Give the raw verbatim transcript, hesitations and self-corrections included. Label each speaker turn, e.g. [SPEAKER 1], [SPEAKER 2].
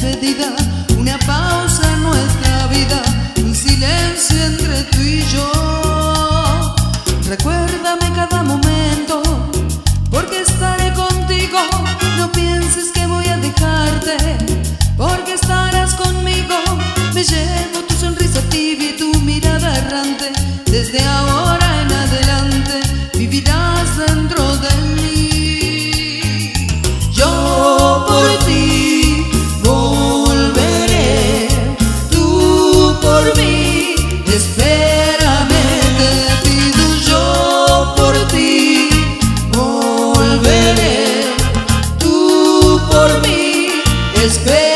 [SPEAKER 1] despedida, una pausa en nuestra vida, un silencio entre tú y yo. Recuérdame cada momento, porque estaré contigo. No pienses que voy a dejarte, porque estarás conmigo. Me llevo tu sonrisa tibia y tu mirada errante. Desde ahora en adelante vivirás dentro de mí. Yo por ti volveré, tú por mí espérame, te pido. Yo por ti volveré, tú por mí espérame.